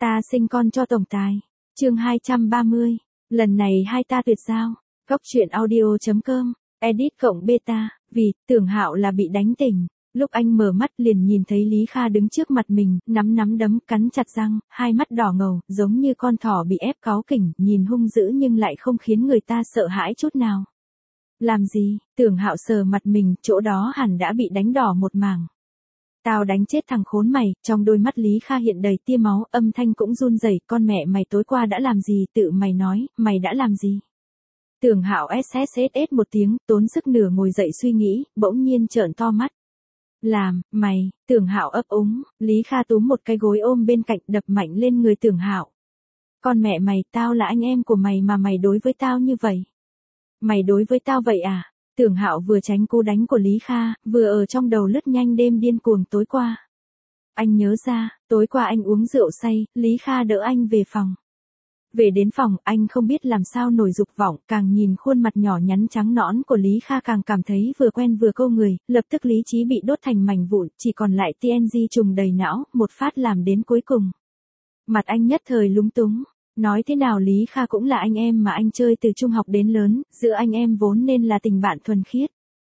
Ta sinh con cho tổng tài. Chương 230. Lần này hai ta tuyệt giao. Góc truyện audio.com. Edit cộng beta. Vì Tưởng Hạo là bị đánh tỉnh. Lúc anh mở mắt liền nhìn thấy Lý Kha đứng trước mặt mình, nắm đấm, cắn chặt răng, hai mắt đỏ ngầu, giống như con thỏ bị ép cáu kỉnh, nhìn hung dữ nhưng lại không khiến người ta sợ hãi chút nào. Làm gì? Tưởng Hạo sờ mặt mình, chỗ đó hẳn đã bị đánh đỏ một mảng. Tao đánh chết thằng khốn mày. Trong đôi mắt Lý Kha hiện đầy tia máu, âm thanh cũng run rẩy. Con mẹ mày tối qua đã làm gì? Tự mày nói, mày đã làm gì? Tưởng Hạo sss một tiếng, tốn sức nửa ngồi dậy suy nghĩ, bỗng nhiên trợn to mắt. Mày, Tưởng Hạo ấp úng. Lý Kha túm một cái gối ôm bên cạnh, đập mạnh lên người Tưởng Hạo. Con mẹ mày, tao là anh em của mày mà mày đối với tao như vậy. Mày đối với tao vậy à? Tưởng Hạo vừa tránh cú đánh của Lý Kha, vừa ở trong đầu lướt nhanh đêm điên cuồng tối qua. Anh nhớ ra, tối qua anh uống rượu say, Lý Kha đỡ anh về phòng. Về đến phòng, anh không biết làm sao nổi dục vọng, càng nhìn khuôn mặt nhỏ nhắn trắng nõn của Lý Kha càng cảm thấy vừa quen vừa câu người, lập tức lý trí bị đốt thành mảnh vụn, chỉ còn lại TNG trùng đầy não, một phát làm đến cuối cùng. Mặt anh nhất thời lúng túng. Nói thế nào Lý Kha cũng là anh em mà anh chơi từ trung học đến lớn, giữa anh em vốn nên là tình bạn thuần khiết.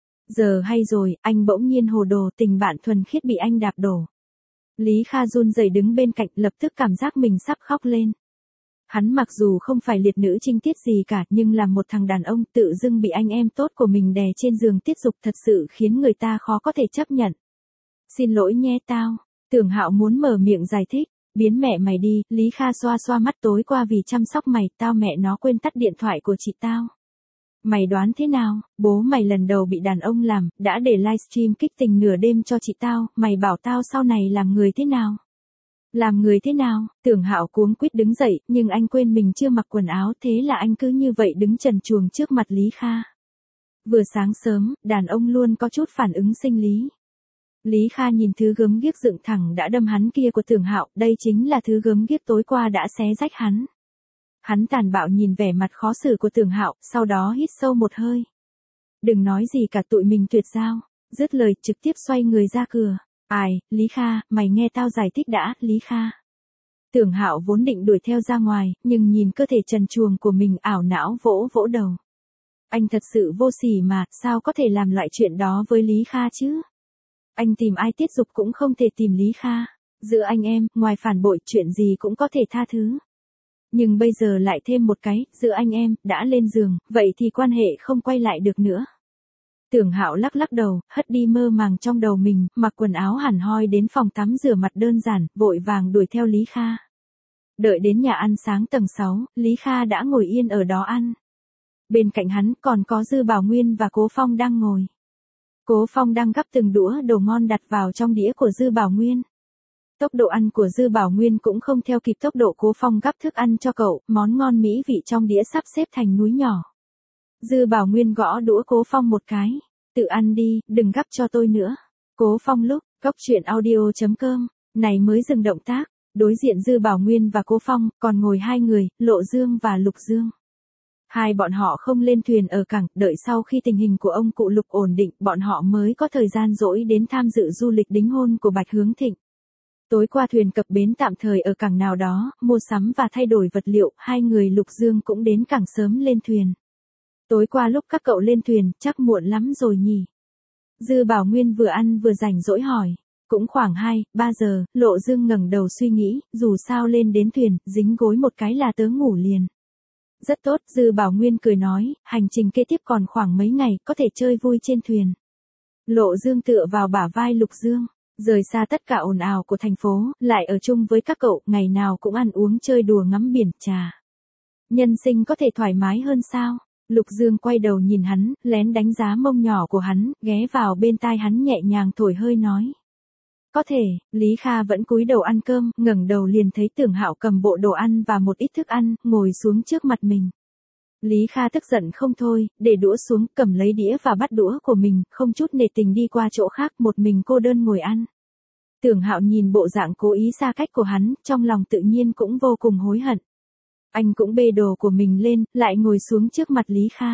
Giờ hay rồi, anh bỗng nhiên hồ đồ, tình bạn thuần khiết bị anh đạp đổ. Lý Kha run rẩy đứng bên cạnh, lập tức cảm giác mình sắp khóc lên. Hắn mặc dù không phải liệt nữ trinh tiết gì cả, nhưng là một thằng đàn ông tự dưng bị anh em tốt của mình đè trên giường tiết dục thật sự khiến người ta khó có thể chấp nhận. Xin lỗi nhé tao. Tưởng Hạo muốn mở miệng giải thích. Biến mẹ mày đi. Lý Kha xoa xoa mắt, tối qua vì chăm sóc mày, tao mẹ nó quên tắt điện thoại của chị tao. Mày đoán thế nào? Bố mày lần đầu bị đàn ông làm, đã để livestream kích tình nửa đêm cho chị tao, mày bảo tao sau này làm người thế nào? Làm người thế nào? Tưởng Hạo cuống quýt đứng dậy, nhưng anh quên mình chưa mặc quần áo, thế là anh cứ như vậy đứng trần truồng trước mặt Lý Kha. Vừa sáng sớm, đàn ông luôn có chút phản ứng sinh lý. Lý Kha nhìn thứ gớm ghiếc dựng thẳng đã đâm hắn kia của Tưởng Hạo, đây chính là thứ gớm ghiếc tối qua đã xé rách hắn. Hắn tàn bạo nhìn vẻ mặt khó xử của Tưởng Hạo, sau đó hít sâu một hơi. Đừng nói gì cả, tụi mình tuyệt giao. Dứt lời trực tiếp xoay người ra cửa. Lý Kha, mày nghe tao giải thích đã, Lý Kha. Tưởng Hạo vốn định đuổi theo ra ngoài, nhưng nhìn cơ thể trần truồng của mình ảo não vỗ vỗ đầu. Anh thật sự vô sỉ mà, sao có thể làm loại chuyện đó với Lý Kha chứ? Anh tìm ai tiết dục cũng không thể tìm Lý Kha. Giữa anh em, ngoài phản bội, chuyện gì cũng có thể tha thứ. Nhưng bây giờ lại thêm một cái, giữa anh em, đã lên giường, vậy thì quan hệ không quay lại được nữa. Tưởng Hạo lắc đầu, hất đi mơ màng trong đầu mình, mặc quần áo hẳn hoi đến phòng tắm rửa mặt đơn giản, vội vàng đuổi theo Lý Kha. Đợi đến nhà ăn sáng tầng 6, Lý Kha đã ngồi yên ở đó ăn. Bên cạnh hắn còn có Dư Bảo Nguyên và Cố Phong đang ngồi. Cố Phong đang gắp từng đũa đồ ngon đặt vào trong đĩa của Dư Bảo Nguyên. Tốc độ ăn của Dư Bảo Nguyên cũng không theo kịp tốc độ Cố Phong gắp thức ăn cho cậu, món ngon mỹ vị trong đĩa sắp xếp thành núi nhỏ. Dư Bảo Nguyên gõ đũa Cố Phong một cái. Tự ăn đi, đừng gắp cho tôi nữa. Cố Phong lúc, góc truyện audio.com, này mới dừng động tác. Đối diện Dư Bảo Nguyên và Cố Phong, còn ngồi hai người, Lộ Dương và Lục Dương. Hai bọn họ không lên thuyền ở cảng, đợi sau khi tình hình của ông cụ Lục ổn định, bọn họ mới có thời gian rỗi đến tham dự du lịch đính hôn của Bạch Hướng Thịnh. Tối qua thuyền cập bến tạm thời ở cảng nào đó, mua sắm và thay đổi vật liệu, hai người Lục Dương cũng đến cảng sớm lên thuyền. Tối qua lúc các cậu lên thuyền, chắc muộn lắm rồi nhỉ? Dư Bảo Nguyên vừa ăn vừa rảnh rỗi hỏi. Cũng khoảng 2-3 giờ, Lộ Dương ngẩng đầu suy nghĩ, dù sao lên đến thuyền, dính gối một cái là tớ ngủ liền. Rất tốt, Dư Bảo Nguyên cười nói, hành trình kế tiếp còn khoảng mấy ngày, có thể chơi vui trên thuyền. Lộ Dương tựa vào bả vai Lục Dương, rời xa tất cả ồn ào của thành phố, lại ở chung với các cậu, ngày nào cũng ăn uống chơi đùa ngắm biển, trà. Nhân sinh có thể thoải mái hơn sao? Lục Dương quay đầu nhìn hắn, lén đánh giá mông nhỏ của hắn, ghé vào bên tai hắn nhẹ nhàng thổi hơi nói. Có thể. Lý Kha vẫn cúi đầu ăn cơm, ngẩng đầu liền thấy Tưởng Hạo cầm bộ đồ ăn và một ít thức ăn, ngồi xuống trước mặt mình. Lý Kha tức giận không thôi, để đũa xuống, cầm lấy đĩa và bắt đũa của mình, không chút nể tình đi qua chỗ khác, một mình cô đơn ngồi ăn. Tưởng Hạo nhìn bộ dạng cố ý xa cách của hắn, trong lòng tự nhiên cũng vô cùng hối hận. Anh cũng bê đồ của mình lên, lại ngồi xuống trước mặt Lý Kha.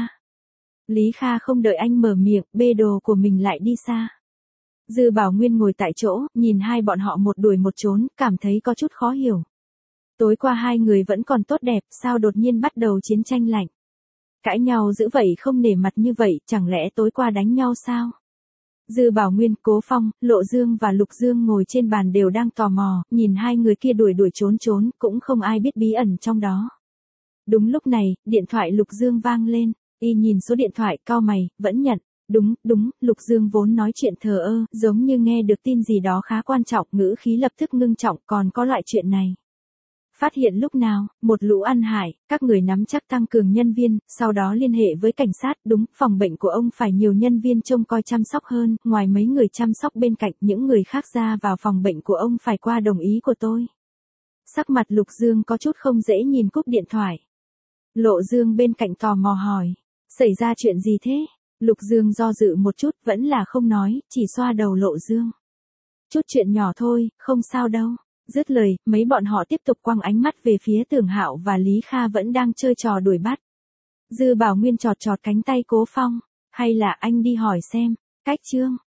Lý Kha không đợi anh mở miệng, bê đồ của mình lại đi xa. Dư Bảo Nguyên ngồi tại chỗ, nhìn hai bọn họ một đuổi một trốn, cảm thấy có chút khó hiểu. Tối qua hai người vẫn còn tốt đẹp, sao đột nhiên bắt đầu chiến tranh lạnh? Cãi nhau dữ vậy không nể mặt như vậy, chẳng lẽ tối qua đánh nhau sao? Dư Bảo Nguyên, Cố Phong, Lộ Dương và Lục Dương ngồi trên bàn đều đang tò mò, nhìn hai người kia đuổi đuổi trốn trốn, cũng không ai biết bí ẩn trong đó. Đúng lúc này, điện thoại Lục Dương vang lên, y nhìn số điện thoại, cau mày, vẫn nhận. Đúng, Lục Dương vốn nói chuyện thờ ơ, giống như nghe được tin gì đó khá quan trọng, ngữ khí lập tức ngưng trọng, còn có loại chuyện này. Phát hiện lúc nào, một lũ ăn hại, các người nắm chắc tăng cường nhân viên, sau đó liên hệ với cảnh sát, đúng, phòng bệnh của ông phải nhiều nhân viên trông coi chăm sóc hơn, ngoài mấy người chăm sóc bên cạnh, những người khác ra vào phòng bệnh của ông phải qua đồng ý của tôi. Sắc mặt Lục Dương có chút không dễ nhìn, cúp điện thoại. Lộ Dương bên cạnh tò mò hỏi, xảy ra chuyện gì thế? Lục Dương do dự một chút, vẫn là không nói, chỉ xoa đầu Lộ Dương. Chút chuyện nhỏ thôi, không sao đâu. Dứt lời, mấy bọn họ tiếp tục quăng ánh mắt về phía Tưởng Hạo và Lý Kha vẫn đang chơi trò đuổi bắt. Dư Bảo Nguyên chọt chọt cánh tay Cố Phong, hay là anh đi hỏi xem, cách Trương